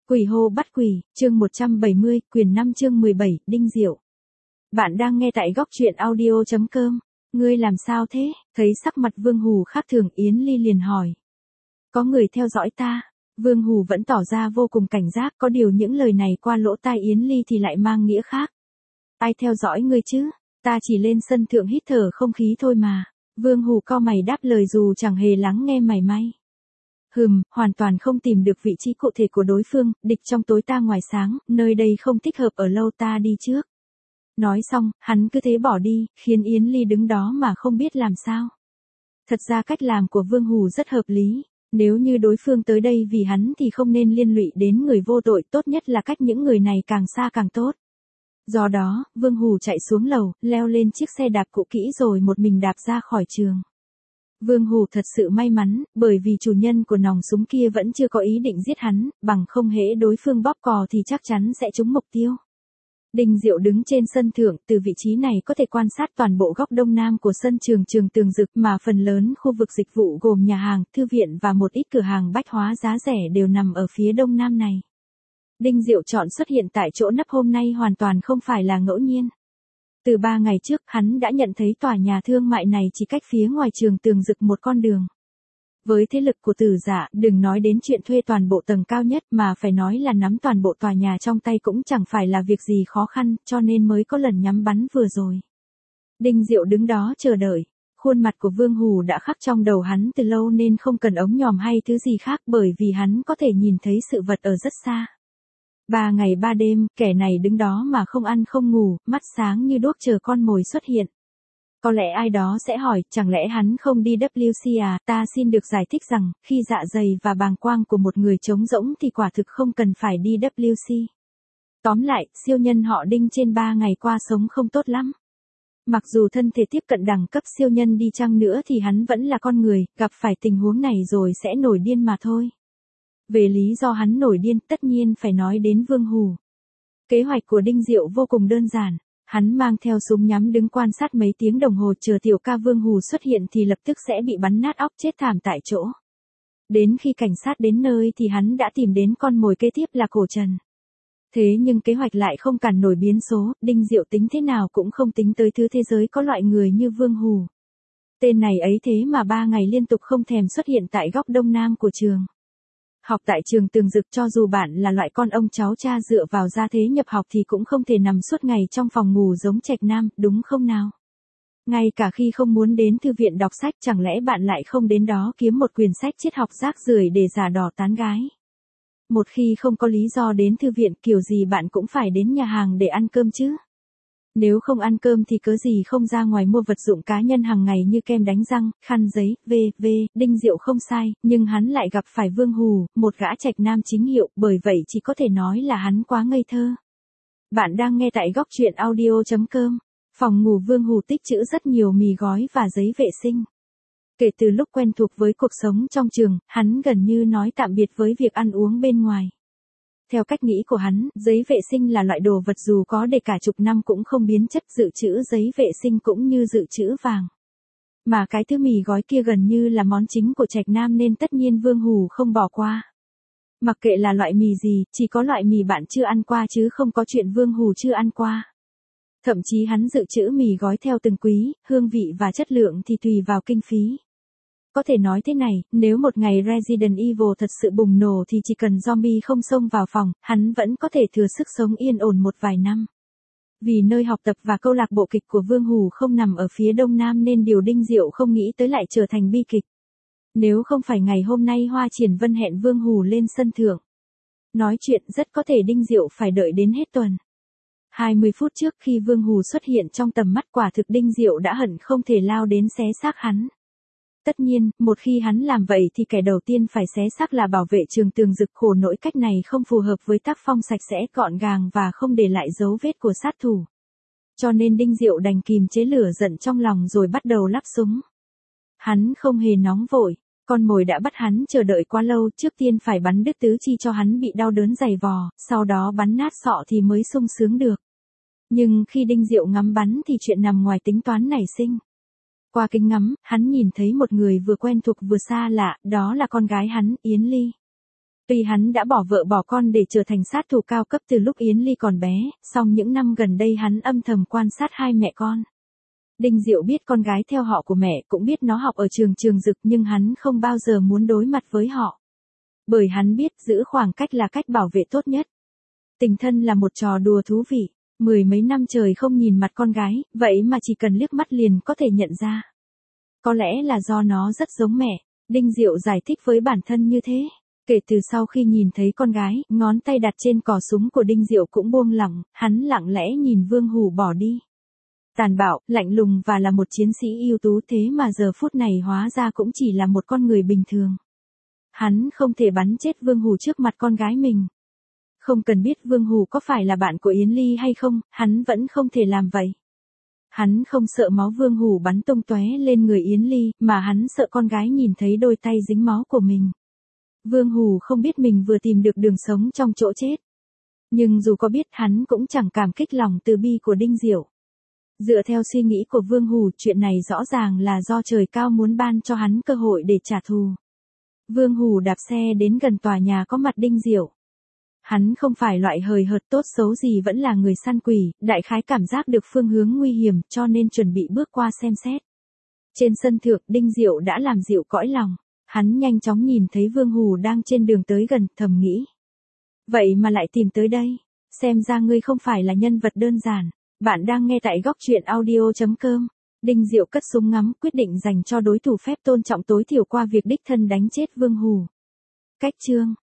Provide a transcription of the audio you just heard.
Quỷ hô bắt quỷ, chương 170, quyền 5 chương 17, Đinh Diệu. Bạn đang nghe tại góc truyện audio.com. Ngươi làm sao thế? Thấy sắc mặt Vương Hù khác thường, Yến Ly liền hỏi. Có người theo dõi ta. Vương Hù vẫn tỏ ra vô cùng cảnh giác, có điều những lời này qua lỗ tai Yến Ly thì lại mang nghĩa khác. Ai theo dõi ngươi chứ? Ta chỉ lên sân thượng hít thở không khí thôi mà. Vương Hù cau mày đáp lời dù chẳng hề lắng nghe mảy may. Hoàn toàn không tìm được vị trí cụ thể của đối phương, địch trong tối ta ngoài sáng, nơi đây không thích hợp ở lâu, ta đi trước. Nói xong, hắn cứ thế bỏ đi, khiến Yến Ly đứng đó mà không biết làm sao. Thật ra cách làm của Vương Hù rất hợp lý, nếu như đối phương tới đây vì hắn thì không nên liên lụy đến người vô tội, tốt nhất là cách những người này càng xa càng tốt. Do đó, Vương Hù chạy xuống lầu, leo lên chiếc xe đạp cũ kỹ rồi một mình đạp ra khỏi trường. Vương Hù thật sự may mắn, bởi vì chủ nhân của nòng súng kia vẫn chưa có ý định giết hắn, bằng không hễ đối phương bóp cò thì chắc chắn sẽ trúng mục tiêu. Đinh Diệu đứng trên sân thượng, từ vị trí này có thể quan sát toàn bộ góc đông nam của sân trường Trường Tường Dực, mà phần lớn khu vực dịch vụ gồm nhà hàng, thư viện và một ít cửa hàng bách hóa giá rẻ đều nằm ở phía đông nam này. Đinh Diệu chọn xuất hiện tại chỗ nấp hôm nay hoàn toàn không phải là ngẫu nhiên. Từ 3 ngày trước, hắn đã nhận thấy tòa nhà thương mại này chỉ cách phía ngoài Trường Tường Dực một con đường. Với thế lực của Tử Dạ, đừng nói đến chuyện thuê toàn bộ tầng cao nhất mà phải nói là nắm toàn bộ tòa nhà trong tay cũng chẳng phải là việc gì khó khăn, cho nên mới có lần nhắm bắn vừa rồi. Đinh Diệu đứng đó chờ đợi. Khuôn mặt của Vương Hù đã khắc trong đầu hắn từ lâu nên không cần ống nhòm hay thứ gì khác, bởi vì hắn có thể nhìn thấy sự vật ở rất xa. 3 ngày 3 đêm, kẻ này đứng đó mà không ăn không ngủ, mắt sáng như đuốc chờ con mồi xuất hiện. Có lẽ ai đó sẽ hỏi, chẳng lẽ hắn không đi WC à? Ta xin được giải thích rằng, khi dạ dày và bàng quang của một người trống rỗng thì quả thực không cần phải đi WC. Tóm lại, siêu nhân họ Đinh trên 3 ngày qua sống không tốt lắm. Mặc dù thân thể tiếp cận đẳng cấp siêu nhân đi chăng nữa thì hắn vẫn là con người, gặp phải tình huống này rồi sẽ nổi điên mà thôi. Về lý do hắn nổi điên, tất nhiên phải nói đến Vương Hù. Kế hoạch của Đinh Diệu vô cùng đơn giản. Hắn mang theo súng nhắm đứng quan sát mấy tiếng đồng hồ chờ tiểu ca Vương Hù xuất hiện thì lập tức sẽ bị bắn nát óc chết thảm tại chỗ. Đến khi cảnh sát đến nơi thì hắn đã tìm đến con mồi kế tiếp là Cổ Trần. Thế nhưng kế hoạch lại không cản nổi biến số, Đinh Diệu tính thế nào cũng không tính tới thứ thế giới có loại người như Vương Hù. Tên này ấy thế mà 3 ngày liên tục không thèm xuất hiện tại góc đông nam của trường. Học tại Trường Tường Dực, cho dù bạn là loại con ông cháu cha dựa vào gia thế nhập học thì cũng không thể nằm suốt ngày trong phòng ngủ giống Trạch Nam, đúng không nào? Ngay cả khi không muốn đến thư viện đọc sách, chẳng lẽ bạn lại không đến đó kiếm một quyển sách triết học rác rưởi để giả đò tán gái? Một khi không có lý do đến thư viện, kiểu gì bạn cũng phải đến nhà hàng để ăn cơm chứ? Nếu không ăn cơm thì cớ gì không ra ngoài mua vật dụng cá nhân hàng ngày như kem đánh răng, khăn giấy, v.v. Đinh Diệu không sai, nhưng hắn lại gặp phải Vương Hù, một gã Trạch Nam chính hiệu, bởi vậy chỉ có thể nói là hắn quá ngây thơ. Bạn đang nghe tại góc truyện audio.com. Phòng ngủ Vương Hù tích trữ rất nhiều mì gói và giấy vệ sinh. Kể từ lúc quen thuộc với cuộc sống trong trường, hắn gần như nói tạm biệt với việc ăn uống bên ngoài. Theo cách nghĩ của hắn, giấy vệ sinh là loại đồ vật dù có để cả chục năm cũng không biến chất, dự trữ giấy vệ sinh cũng như dự trữ vàng. Mà cái thứ mì gói kia gần như là món chính của Trạch Nam nên tất nhiên Vương Hù không bỏ qua. Mặc kệ là loại mì gì, chỉ có loại mì bạn chưa ăn qua chứ không có chuyện Vương Hù chưa ăn qua. Thậm chí hắn dự trữ mì gói theo từng quý, hương vị và chất lượng thì tùy vào kinh phí. Có thể nói thế này, nếu một ngày Resident Evil thật sự bùng nổ thì chỉ cần zombie không xông vào phòng, hắn vẫn có thể thừa sức sống yên ổn một vài năm. Vì nơi học tập và câu lạc bộ kịch của Vương Hù không nằm ở phía đông nam nên điều Đinh Diệu không nghĩ tới lại trở thành bi kịch. Nếu không phải ngày hôm nay Hoa Triển Vân hẹn Vương Hù lên sân thượng nói chuyện, rất có thể Đinh Diệu phải đợi đến hết tuần. 20 phút trước khi Vương Hù xuất hiện trong tầm mắt, quả thực Đinh Diệu đã hận không thể lao đến xé xác hắn. Tất nhiên, một khi hắn làm vậy thì kẻ đầu tiên phải xé xác là bảo vệ Trường Tường Dực, khổ nỗi cách này không phù hợp với tác phong sạch sẽ, gọn gàng và không để lại dấu vết của sát thủ. Cho nên Đinh Diệu đành kìm chế lửa giận trong lòng rồi bắt đầu lắp súng. Hắn không hề nóng vội, con mồi đã bắt hắn chờ đợi quá lâu, trước tiên phải bắn đứt tứ chi cho hắn bị đau đớn dày vò, sau đó bắn nát sọ thì mới sung sướng được. Nhưng khi Đinh Diệu ngắm bắn thì chuyện nằm ngoài tính toán nảy sinh. Qua kính ngắm, hắn nhìn thấy một người vừa quen thuộc vừa xa lạ, đó là con gái hắn, Yến Ly. Tuy hắn đã bỏ vợ bỏ con để trở thành sát thủ cao cấp từ lúc Yến Ly còn bé, song những năm gần đây hắn âm thầm quan sát hai mẹ con. Đinh Diệu biết con gái theo họ của mẹ, cũng biết nó học ở trường Trường Dực, nhưng hắn không bao giờ muốn đối mặt với họ. Bởi hắn biết giữ khoảng cách là cách bảo vệ tốt nhất. Tình thân là một trò đùa thú vị. 10 mấy năm trời không nhìn mặt con gái, vậy mà chỉ cần liếc mắt liền có thể nhận ra. Có lẽ là do nó rất giống mẹ, Đinh Diệu giải thích với bản thân như thế. Kể từ sau khi nhìn thấy con gái, ngón tay đặt trên cò súng của Đinh Diệu cũng buông lỏng, hắn lặng lẽ nhìn Vương Hủ bỏ đi. Tàn bạo, lạnh lùng và là một chiến sĩ ưu tú, thế mà giờ phút này hóa ra cũng chỉ là một con người bình thường. Hắn không thể bắn chết Vương Hủ trước mặt con gái mình. Không cần biết Vương Hủ có phải là bạn của Yến Ly hay không, hắn vẫn không thể làm vậy. Hắn không sợ máu Vương Hủ bắn tung tóe lên người Yến Ly, mà hắn sợ con gái nhìn thấy đôi tay dính máu của mình. Vương Hủ không biết mình vừa tìm được đường sống trong chỗ chết. Nhưng dù có biết, hắn cũng chẳng cảm kích lòng từ bi của Đinh Diệu. Dựa theo suy nghĩ của Vương Hủ, chuyện này rõ ràng là do trời cao muốn ban cho hắn cơ hội để trả thù. Vương Hủ đạp xe đến gần tòa nhà có mặt Đinh Diệu. Hắn không phải loại hời hợt tốt xấu gì, vẫn là người săn quỷ, đại khái cảm giác được phương hướng nguy hiểm cho nên chuẩn bị bước qua xem xét. Trên sân thượng, Đinh Diệu đã làm dịu cõi lòng. Hắn nhanh chóng nhìn thấy Vương Hủ đang trên đường tới gần, thầm nghĩ. Vậy mà lại tìm tới đây. Xem ra ngươi không phải là nhân vật đơn giản. Bạn đang nghe tại góc truyện audio.com. Đinh Diệu cất súng ngắm, quyết định dành cho đối thủ phép tôn trọng tối thiểu qua việc đích thân đánh chết Vương Hủ. Cách chương.